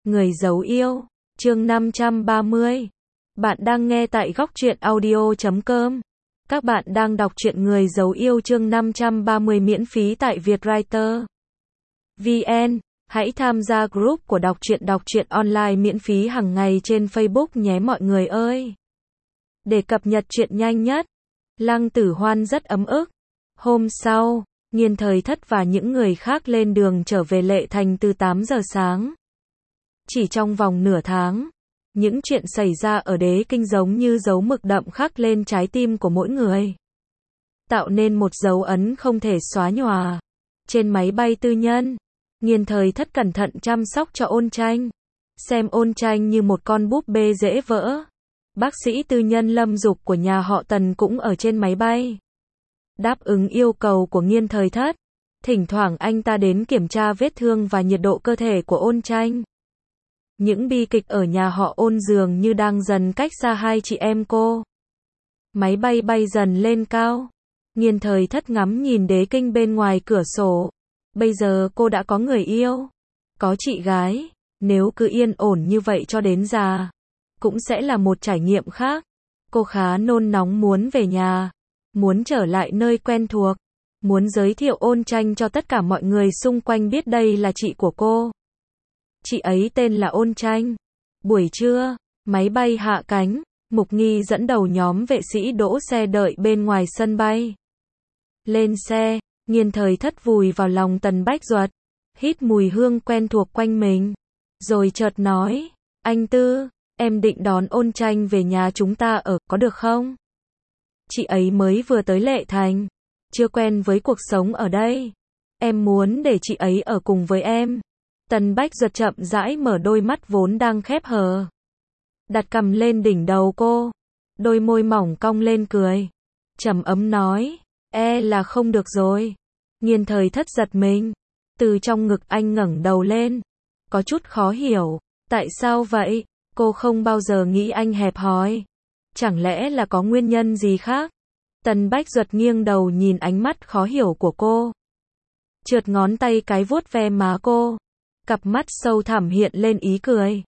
Người giấu yêu, chương 530. Bạn đang nghe tại góc truyện audio.com. Các bạn đang đọc truyện Người giấu yêu chương 530 miễn phí tại Vietwriter VN. Hãy tham gia group của đọc truyện online miễn phí hàng ngày trên Facebook nhé mọi người ơi. Để cập nhật truyện nhanh nhất, Lăng Tử Hoan rất ấm ức. Hôm sau, Nghiên Thời Thất và những người khác lên đường trở về Lệ Thành từ 8 giờ sáng. Chỉ trong vòng nửa tháng, những chuyện xảy ra ở Đế Kinh giống như dấu mực đậm khắc lên trái tim của mỗi người, tạo nên một dấu ấn không thể xóa nhòa. Trên máy bay tư nhân, Nghiên Thời Thất cẩn thận chăm sóc cho Ôn Tranh, xem Ôn Tranh như một con búp bê dễ vỡ. Bác sĩ tư nhân Lâm Dục của nhà họ Tần cũng ở trên máy bay, đáp ứng yêu cầu của Nghiên Thời Thất. Thỉnh thoảng anh ta đến kiểm tra vết thương và nhiệt độ cơ thể của Ôn Tranh. Những bi kịch ở nhà họ Ôn dường như đang dần cách xa hai chị em cô. Máy bay bay dần lên cao. Nghiên Thời Thất ngắm nhìn Đế Kinh bên ngoài cửa sổ. Bây giờ cô đã có người yêu, có chị gái. Nếu cứ yên ổn như vậy cho đến già, cũng sẽ là một trải nghiệm khác. Cô khá nôn nóng muốn về nhà, muốn trở lại nơi quen thuộc, muốn giới thiệu Ôn Tranh cho tất cả mọi người xung quanh biết đây là chị của cô. Chị ấy tên là Ôn Tranh. Buổi trưa, máy bay hạ cánh, Mục Nghi dẫn đầu nhóm vệ sĩ đỗ xe đợi bên ngoài sân bay. Lên xe, Nghiên Thời Thất vùi vào lòng Tần Bách Duật, hít mùi hương quen thuộc quanh mình, rồi chợt nói, anh Tư, em định đón Ôn Tranh về nhà chúng ta ở, có được không? Chị ấy mới vừa tới Lệ Thành, chưa quen với cuộc sống ở đây. Em muốn để chị ấy ở cùng với em. Tần Bách Duật chậm rãi mở đôi mắt vốn đang khép hờ, đặt cằm lên đỉnh đầu cô, đôi môi mỏng cong lên cười, trầm ấm nói, là không được rồi. Nghiên Thời Thất giật mình, từ trong ngực anh ngẩng đầu lên, có chút khó hiểu, tại sao vậy? Cô không bao giờ nghĩ anh hẹp hòi, chẳng lẽ là có nguyên nhân gì khác? Tần Bách Duật nghiêng đầu nhìn ánh mắt khó hiểu của cô, trượt ngón tay cái vuốt ve má cô, cặp mắt sâu thẳm hiện lên ý cười.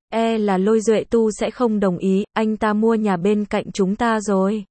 Là Lôi Duệ Tu sẽ không đồng ý, anh ta mua nhà bên cạnh chúng ta rồi.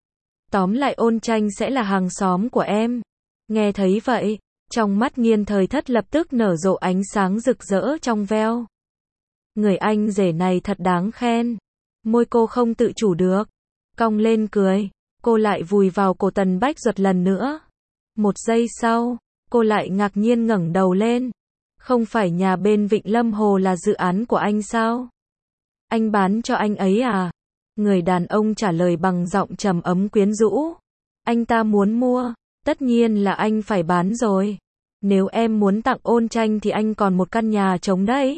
Tóm lại Ôn Tranh sẽ là hàng xóm của em. Nghe thấy vậy, trong mắt Nghiên Thời Thất lập tức nở rộ ánh sáng rực rỡ trong veo. Người anh rể này thật đáng khen. Môi cô không tự chủ được, cong lên cười, cô lại vùi vào cổ Tần Bách Duật lần nữa. Một giây sau, cô lại ngạc nhiên ngẩng đầu lên. Không phải nhà bên Vịnh Lâm Hồ là dự án của anh sao? Anh bán cho anh ấy à? Người đàn ông trả lời bằng giọng trầm ấm quyến rũ. Anh ta muốn mua, tất nhiên là anh phải bán rồi. Nếu em muốn tặng Ôn Tranh thì anh còn một căn nhà trống đấy.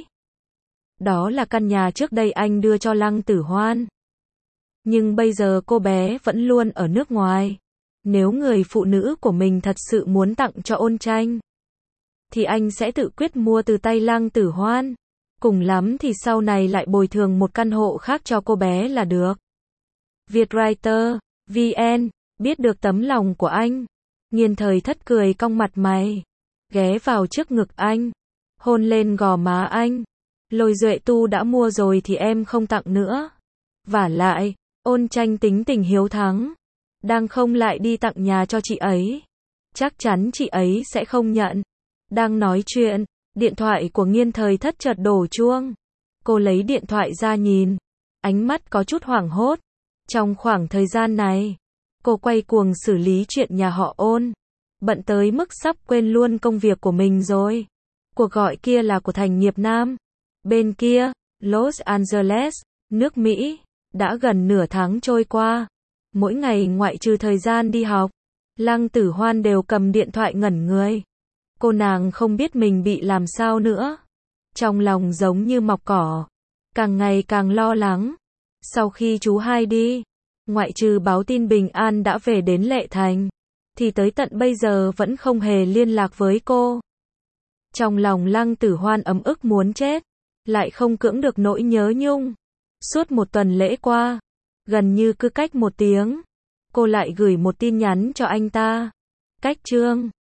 Đó là căn nhà trước đây anh đưa cho Lăng Tử Hoan. Nhưng bây giờ cô bé vẫn luôn ở nước ngoài. Nếu người phụ nữ của mình thật sự muốn tặng cho Ôn Tranh, thì anh sẽ tự quyết mua từ tay Lăng Tử Hoan. Cùng lắm thì sau này lại bồi thường một căn hộ khác cho cô bé là được. Vietwriter VN. Biết được tấm lòng của anh, Nghiên Thời Thất cười cong mặt mày, ghé vào trước ngực anh, hôn lên gò má anh. Lôi Duệ Tu đã mua rồi thì em không tặng nữa. Vả lại, Ôn Tranh tính tình hiếu thắng, đang không lại đi tặng nhà cho chị ấy. Chắc chắn chị ấy sẽ không nhận. Đang nói chuyện, điện thoại của Nghiên Thời Thất chợt đổ chuông. Cô lấy điện thoại ra nhìn, ánh mắt có chút hoảng hốt. Trong khoảng thời gian này, cô quay cuồng xử lý chuyện nhà họ Ôn, bận tới mức sắp quên luôn công việc của mình rồi. Cuộc gọi kia là của Thành Nghiệp Nam. Bên kia, Los Angeles, nước Mỹ, đã gần nửa tháng trôi qua. Mỗi ngày ngoại trừ thời gian đi học, Lăng Tử Hoan đều cầm điện thoại ngẩn người. Cô nàng không biết mình bị làm sao nữa. Trong lòng giống như mọc cỏ, càng ngày càng lo lắng. Sau khi chú hai đi, ngoại trừ báo tin bình an đã về đến Lệ Thành, thì tới tận bây giờ vẫn không hề liên lạc với cô. Trong lòng Lăng Tử Hoan ấm ức muốn chết, lại không cưỡng được nỗi nhớ nhung. Suốt một tuần lễ qua, gần như cứ cách một tiếng, cô lại gửi một tin nhắn cho anh ta. Cách chương